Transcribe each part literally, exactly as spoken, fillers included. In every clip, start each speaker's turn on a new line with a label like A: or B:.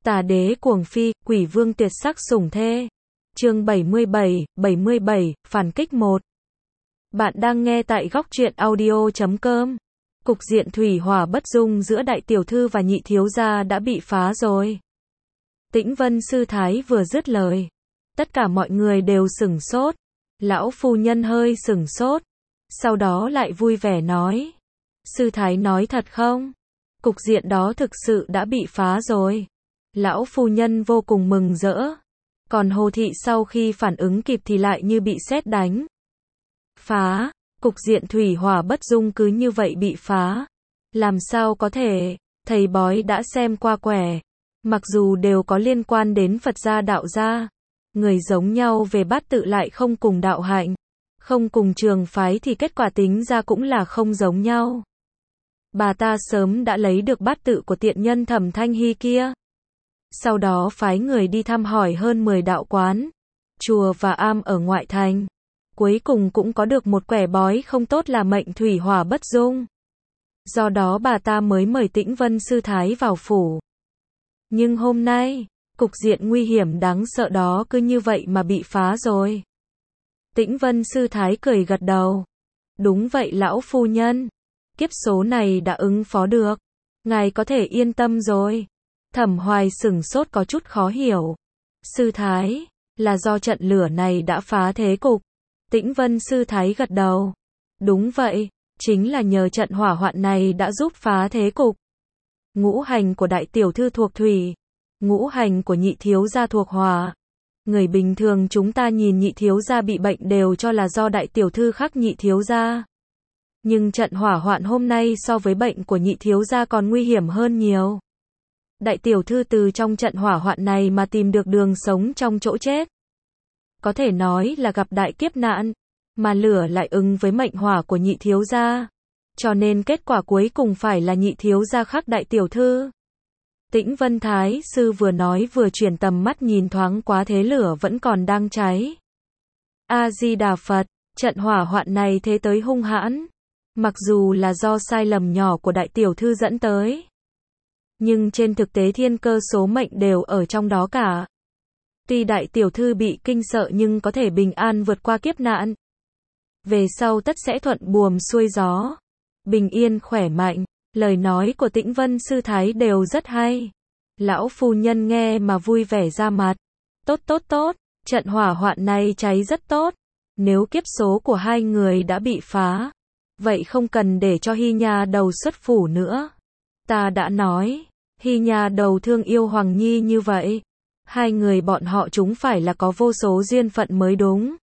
A: Tà đế cuồng phi, quỷ vương tuyệt sắc sủng thê. Chương bảy mươi bảy, bảy mươi bảy, phản kích một. Bạn đang nghe tại góc truyện audio chấm com. Cục diện thủy hỏa bất dung giữa đại tiểu thư và nhị thiếu gia đã bị phá rồi. Tĩnh Vân sư thái vừa dứt lời, tất cả mọi người đều sửng sốt. Lão phu nhân hơi sửng sốt, sau đó lại vui vẻ nói: sư thái nói thật không? Cục diện đó thực sự đã bị phá rồi. Lão phu nhân vô cùng mừng rỡ. Còn Hồ thị sau khi phản ứng kịp thì lại như bị sét đánh. Phá, cục diện thủy hỏa bất dung cứ như vậy bị phá. Làm sao có thể? Thầy bói đã xem qua quẻ, mặc dù đều có liên quan đến Phật gia đạo gia, người giống nhau về bát tự lại không cùng đạo hạnh, không cùng trường phái thì kết quả tính ra cũng là không giống nhau. Bà ta sớm đã lấy được bát tự của tiện nhân Thẩm Thanh Hy kia. Sau đó phái người đi thăm hỏi hơn mười đạo quán, chùa và am ở ngoại thành. Cuối cùng cũng có được một quẻ bói không tốt là mệnh thủy hỏa bất dung. Do đó bà ta mới mời Tĩnh Vân sư thái vào phủ. Nhưng hôm nay, cục diện nguy hiểm đáng sợ đó cứ như vậy mà bị phá rồi. Tĩnh Vân sư thái cười gật đầu. Đúng vậy lão phu nhân, kiếp số này đã ứng phó được, ngài có thể yên tâm rồi. Thẩm Hoài sửng sốt có chút khó hiểu. Sư thái, là do trận lửa này đã phá thế cục. Tĩnh Vân sư thái gật đầu. Đúng vậy, chính là nhờ trận hỏa hoạn này đã giúp phá thế cục. Ngũ hành của đại tiểu thư thuộc thủy, ngũ hành của nhị thiếu gia thuộc hỏa. Người bình thường chúng ta nhìn nhị thiếu gia bị bệnh đều cho là do đại tiểu thư khắc nhị thiếu gia. Nhưng trận hỏa hoạn hôm nay so với bệnh của nhị thiếu gia còn nguy hiểm hơn nhiều. Đại tiểu thư từ trong trận hỏa hoạn này mà tìm được đường sống trong chỗ chết. Có thể nói là gặp đại kiếp nạn, mà lửa lại ứng với mệnh hỏa của nhị thiếu gia. Cho nên kết quả cuối cùng phải là nhị thiếu gia khắc đại tiểu thư. Tĩnh Vân thái sư vừa nói vừa chuyển tầm mắt nhìn thoáng qua thế lửa vẫn còn đang cháy. A-di-đà Phật, trận hỏa hoạn này thế tới hung hãn. Mặc dù là do sai lầm nhỏ của đại tiểu thư dẫn tới, nhưng trên thực tế thiên cơ số mệnh đều ở trong đó cả. Tuy đại tiểu thư bị kinh sợ nhưng có thể bình an vượt qua kiếp nạn. Về sau tất sẽ thuận buồm xuôi gió, bình yên khỏe mạnh. Lời nói của Tĩnh Vân sư thái đều rất hay. Lão phu nhân nghe mà vui vẻ ra mặt. Tốt tốt tốt, trận hỏa hoạn này cháy rất tốt. Nếu kiếp số của hai người đã bị phá, vậy không cần để cho Hy Nha đầu xuất phủ nữa. Ta đã nói, Hy Nha đầu thương yêu Hoàng Nhi như vậy. Hai người bọn họ chúng phải là có vô số duyên phận mới đúng.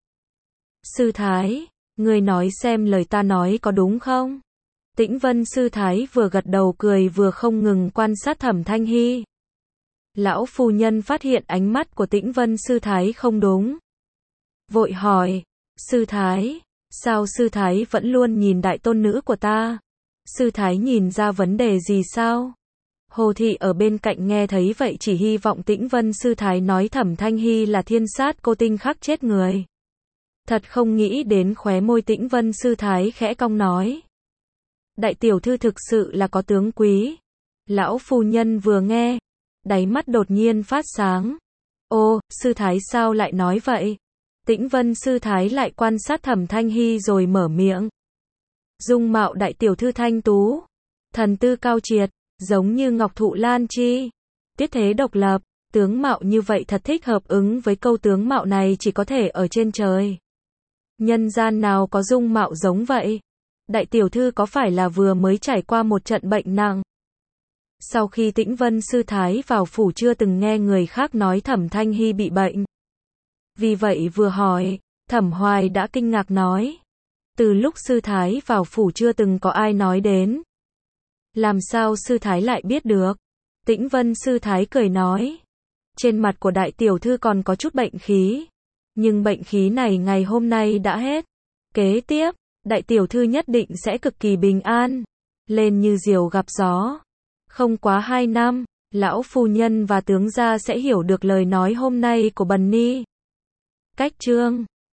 A: Sư thái, người nói xem lời ta nói có đúng không? Tĩnh Vân sư thái vừa gật đầu cười vừa không ngừng quan sát Thẩm Thanh Hy. Lão phu nhân phát hiện ánh mắt của Tĩnh Vân sư thái không đúng, vội hỏi: sư thái, sao sư thái vẫn luôn nhìn đại tôn nữ của ta? Sư thái nhìn ra vấn đề gì sao? Hồ thị ở bên cạnh nghe thấy vậy chỉ hy vọng Tĩnh Vân sư thái nói Thẩm Thanh Hy là thiên sát cô tinh khắc chết người. Thật không nghĩ đến khóe môi Tĩnh Vân sư thái khẽ cong nói: đại tiểu thư thực sự là có tướng quý. Lão phu nhân vừa nghe, đáy mắt đột nhiên phát sáng. Ô, sư thái sao lại nói vậy? Tĩnh Vân sư thái lại quan sát Thẩm Thanh Hy rồi mở miệng. Dung mạo đại tiểu thư thanh tú, thần tư cao triệt, giống như ngọc thụ lan chi, tiết thế độc lập. Tướng mạo như vậy thật thích hợp ứng với câu tướng mạo này chỉ có thể ở trên trời. Nhân gian nào có dung mạo giống vậy? Đại tiểu thư có phải là vừa mới trải qua một trận bệnh nặng? Sau khi Tĩnh Vân sư thái vào phủ chưa từng nghe người khác nói Thẩm Thanh Hy bị bệnh. Vì vậy vừa hỏi, Thẩm Hoài đã kinh ngạc nói: từ lúc sư thái vào phủ chưa từng có ai nói đến. Làm sao sư thái lại biết được? Tĩnh Vân sư thái cười nói: trên mặt của đại tiểu thư còn có chút bệnh khí, nhưng bệnh khí này ngày hôm nay đã hết. Kế tiếp, đại tiểu thư nhất định sẽ cực kỳ bình an, lên như diều gặp gió. Không quá hai năm, lão phu nhân và tướng gia sẽ hiểu được lời nói hôm nay của Bần Ni. Cách chương